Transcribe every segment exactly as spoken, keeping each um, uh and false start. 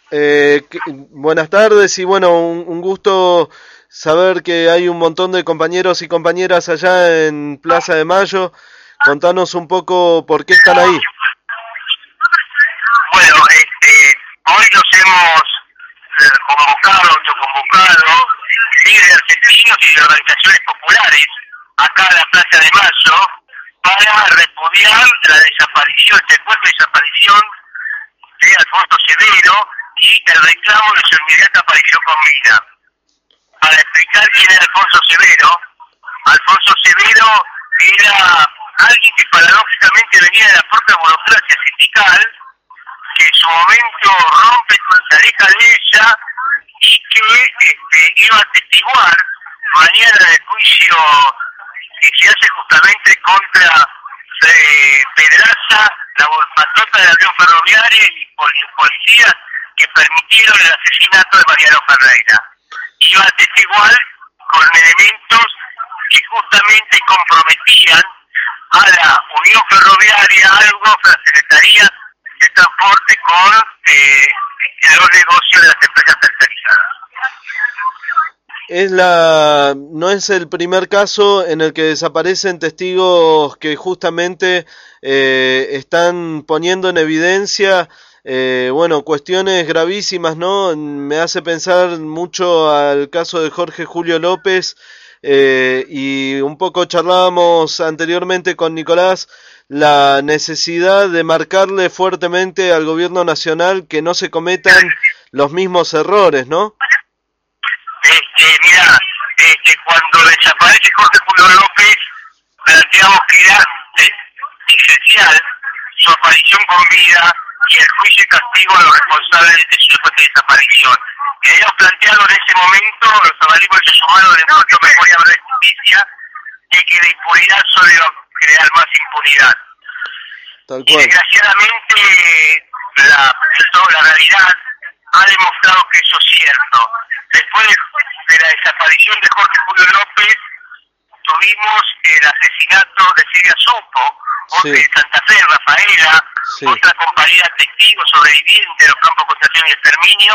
Eh, que- buenas tardes y bueno, un, un gusto saber que hay un montón de compañeros y compañeras allá en Plaza de Mayo. Contanos un poco por qué están ahí. Bueno, este, hoy nos hemos eh, convocado, autoconvocado, líderes argentinos y de organizaciones populares, acá en la Plaza de Mayo, para repudiar la desaparición, el secuestro y desaparición de Alfonso Severo y el reclamo de su inmediata aparición con vida. Para explicar quién era Alfonso Severo, Alfonso Severo era alguien que paradójicamente venía de la propia burocracia sindical, que en su momento rompe con la aleja de ella y que este, iba a atestiguar mañana en el juicio que se hace justamente contra eh, Pedraza, la patota del avión ferroviario y pol policías que permitieron el asesinato de Mariano Ferreira. Iba a atestiguar con elementos que justamente comprometían a la Unión Ferroviaria, algo, a la Secretaría de Transporte con eh, los negocios de las empresas tercerizadas. Es la, no es el primer caso en el que desaparecen testigos que justamente eh, están poniendo en evidencia, eh, bueno, cuestiones gravísimas, ¿no? Me hace pensar mucho al caso de Jorge Julio López, eh, y un poco charlábamos anteriormente con Nicolás la necesidad de marcarle fuertemente al gobierno nacional que no se cometan los mismos errores, ¿no? Este, mira, este, cuando desaparece Jorge Julio López, planteamos que era eh, esencial su aparición con vida y el juicio y castigo a los responsables de su supuesta desaparición. Y habíamos planteado en ese momento, los organismos de derechos humanos del encuentro Memoria Verdad y Justicia, que, que de impunidad solo iba a crear más impunidad. Tal Y cual. desgraciadamente la, la realidad ha demostrado que eso es cierto. Después de, de la desaparición de Jorge Julio López, tuvimos el asesinato de Silvia Supo, Sí. de Santa Fe, Rafaela, Sí. otra compañera testigo sobreviviente de los campos de concentración y exterminio,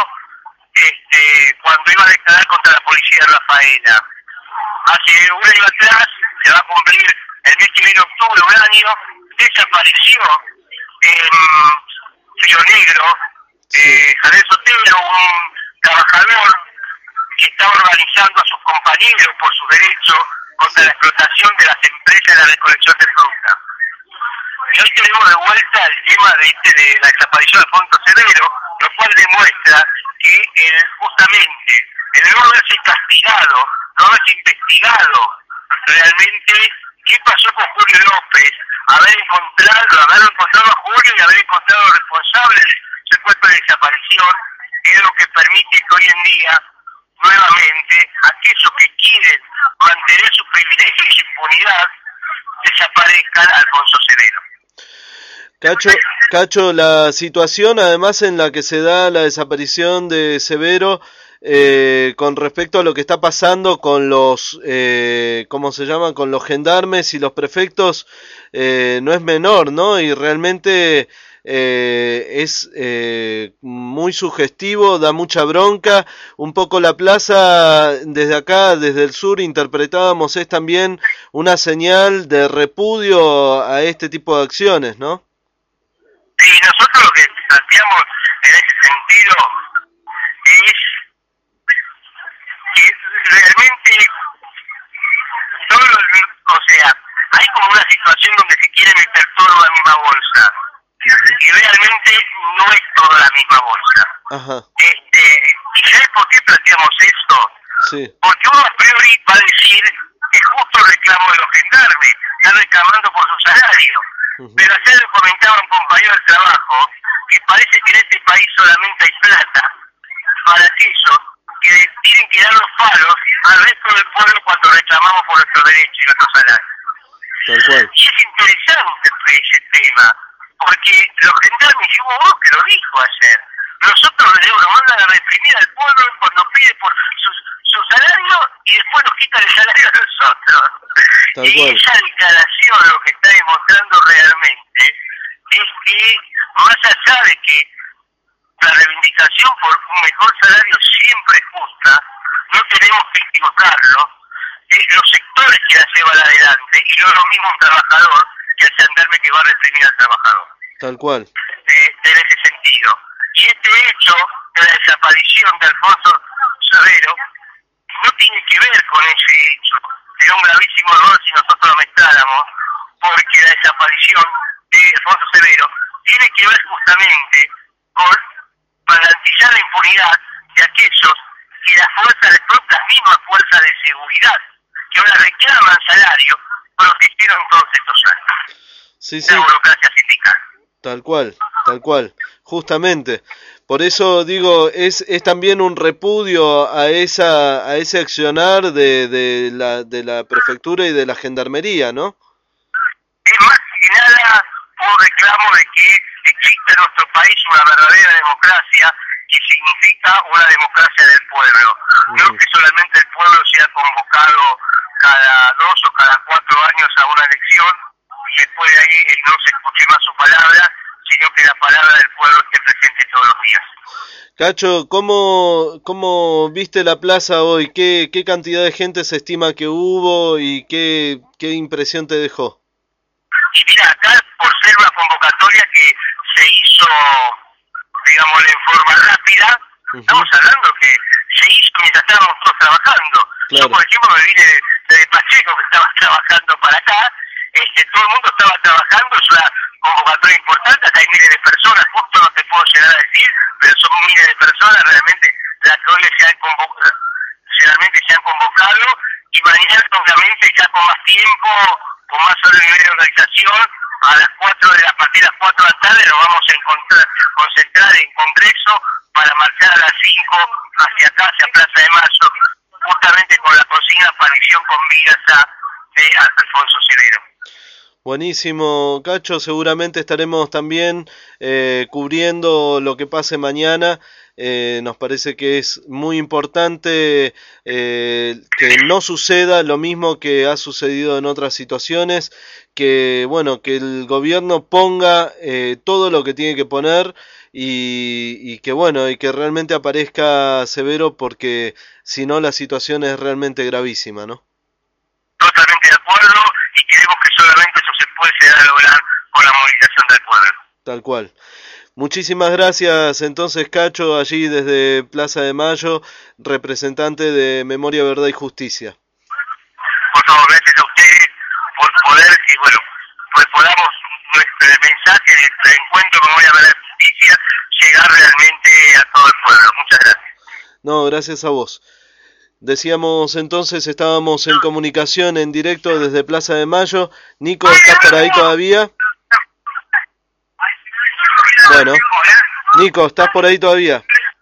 este, cuando iba a declarar contra la policía de Rafaela. Hace un año atrás, se va a cumplir el mes que viene, octubre, un año, desapareció en Río Negro, eh, Javier Sotero, un trabajador que estaba organizando a sus compañeros por su derecho contra Sí. la explotación de las empresas de la recolección de fruta. Y hoy tenemos de vuelta el tema de, este, de la desaparición de Alfonso Severo, lo cual demuestra que el, justamente el no haberse castigado, no haberse investigado realmente qué pasó con Julio López, haber encontrado, haber encontrado a Julio y haber encontrado a los responsables del secuestro de desaparición, es lo que permite que hoy en día, nuevamente, aquellos que quieren mantener su privilegio y su impunidad, desaparezcan a Alfonso Severo. Cacho, Cacho, la situación además en la que se da la desaparición de Severo, eh, con respecto a lo que está pasando con los, eh, ¿cómo se llaman? Con los gendarmes y los prefectos, eh, no es menor, ¿no? Y realmente eh, es eh, muy sugestivo, da mucha bronca. Un poco la plaza desde acá, desde el sur, interpretábamos es también una señal de repudio a este tipo de acciones, ¿no? Y nosotros lo que planteamos en ese sentido es que realmente todo, o sea, hay como una situación donde se quiere meter todo en la misma bolsa y realmente no es toda la misma bolsa. Ajá. Este, ¿y sabes por qué planteamos esto? Sí. Porque uno a priori va a decir que es justo el reclamo de los gendarmes, están reclamando por su salario. Uh-huh. Pero ayer le comentaba a un compañero del trabajo que parece que en este país solamente hay plata para aquellos que tienen que dar los palos al resto del pueblo cuando reclamamos por nuestros derechos y nuestros salarios. Tal cual. Y es interesante ese tema, porque los gendarmes, y hubo uno que lo dijo ayer, nosotros nos mandan a reprimir al pueblo cuando pide por su, su salario y después nos quitan el salario a nosotros. Tal y cual. esa declaración lo que está demostrando realmente es que, más allá de que la reivindicación por un mejor salario siempre es justa, no tenemos que equivocarlo, eh, los sectores que la llevan adelante, y no es lo mismo un trabajador que el gendarme que va a reprimir al trabajador. Tal cual. Eh, en ese sentido. Y este hecho de la desaparición de Alfonso Severo no tiene que ver con ese hecho. Sería un gravísimo error si nosotros lo mezcláramos, porque la desaparición de Alfonso Severo tiene que ver justamente con garantizar la impunidad de aquellos que las fuerzas, las mismas fuerzas de seguridad que ahora reclaman salario, protegieron todos estos años. Sí, sí. La burocracia sindical. Tal cual, tal cual, justamente. Por eso digo, es, es también un repudio a esa a ese accionar de, de, la, de la prefectura y de la gendarmería, ¿no? Es más que nada un reclamo de que existe en nuestro país una verdadera democracia que significa una democracia del pueblo. Mm. No que solamente el pueblo sea convocado cada dos o cada cuatro años a una elección y después de ahí no se escuche más su palabra, sino que la palabra del pueblo esté presente todos los días. Cacho, ¿cómo, cómo viste la plaza hoy? ¿Qué, qué cantidad de gente se estima que hubo y qué, qué impresión te dejó? Y mira, acá por ser una convocatoria que se hizo, digamos, en forma rápida, uh-huh. Estamos hablando que se hizo mientras estábamos todos trabajando. Claro. Yo, por ejemplo, me vine desde Pacheco, que estaba trabajando para acá, este, todo el mundo estaba trabajando, es una convocatoria importante, acá hay miles de personas, justo no te puedo llegar a decir, pero son miles de personas realmente las que hoy se han convocado, realmente se han convocado, y mañana obviamente ya con más tiempo, con más solo nivel de organización, a las cuatro de la, a partir de las cuatro de la tarde nos vamos a encontrar, concentrar en Congreso para marchar a las cinco hacia acá, hacia Plaza de Mayo, justamente con la consigna aparición con vidas de Alfonso Severo. Buenísimo, Cacho, seguramente estaremos también eh, cubriendo lo que pase mañana. Eh, nos parece que es muy importante eh, que no suceda lo mismo que ha sucedido en otras situaciones, que bueno, que el gobierno ponga eh, todo lo que tiene que poner y, y que bueno, y que realmente aparezca Severo, porque si no la situación es realmente gravísima, ¿no? Totalmente de acuerdo, y creemos que solamente eso se puede llegar a lograr con la movilización del pueblo. Tal cual. Muchísimas gracias entonces, Cacho, allí desde Plaza de Mayo, representante de Memoria, Verdad y Justicia. Por favor, gracias a ustedes por poder, y bueno, pues podamos nuestro mensaje de nuestro encuentro con Memoria, Verdad y Justicia llegar realmente a todo el pueblo. Muchas gracias. No, gracias a vos. Decíamos entonces, estábamos en comunicación en directo desde Plaza de Mayo. Nico, ¿estás por ahí todavía? Bueno, Nico, ¿estás por ahí todavía?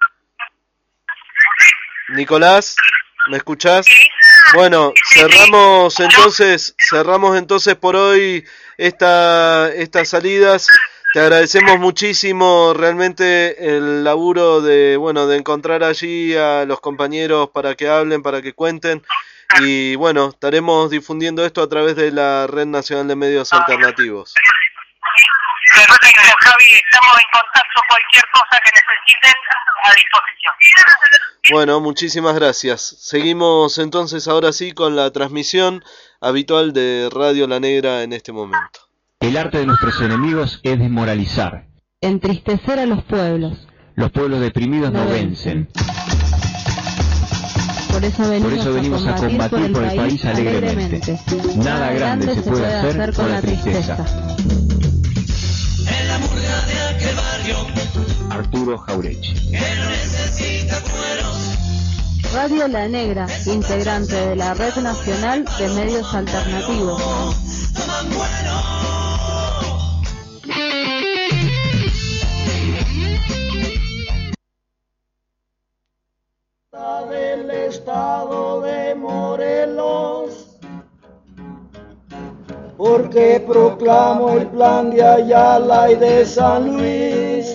Nicolás, ¿me escuchás? Bueno, cerramos entonces, cerramos entonces por hoy esta, estas salidas. Te agradecemos muchísimo realmente el laburo de, bueno, de encontrar allí a los compañeros para que hablen, para que cuenten. Y bueno, estaremos difundiendo esto a través de la Red Nacional de Medios Alternativos. Perfecto, Javi, estamos en contacto, cualquier cosa que necesiten, a disposición. Bueno, muchísimas gracias. Seguimos entonces ahora sí con la transmisión habitual de Radio La Negra en este momento. El arte de nuestros enemigos es desmoralizar, entristecer a los pueblos. Los pueblos deprimidos no, no vencen. Por eso venimos, por eso venimos a combatir, a combatir por el país, país alegremente. alegremente. Nada grande se puede hacer con la tristeza. En la murga de aquel barrio, Arturo Jaurechi. Que no necesita cueros. Radio La Negra, integrante de la Red Nacional de Medios Alternativos. Toman bueno. Del estado de Morelos, porque proclamo el plan de Ayala y de San Luis.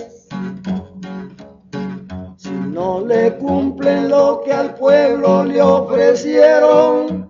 Si no le cumplen lo que al pueblo le ofrecieron,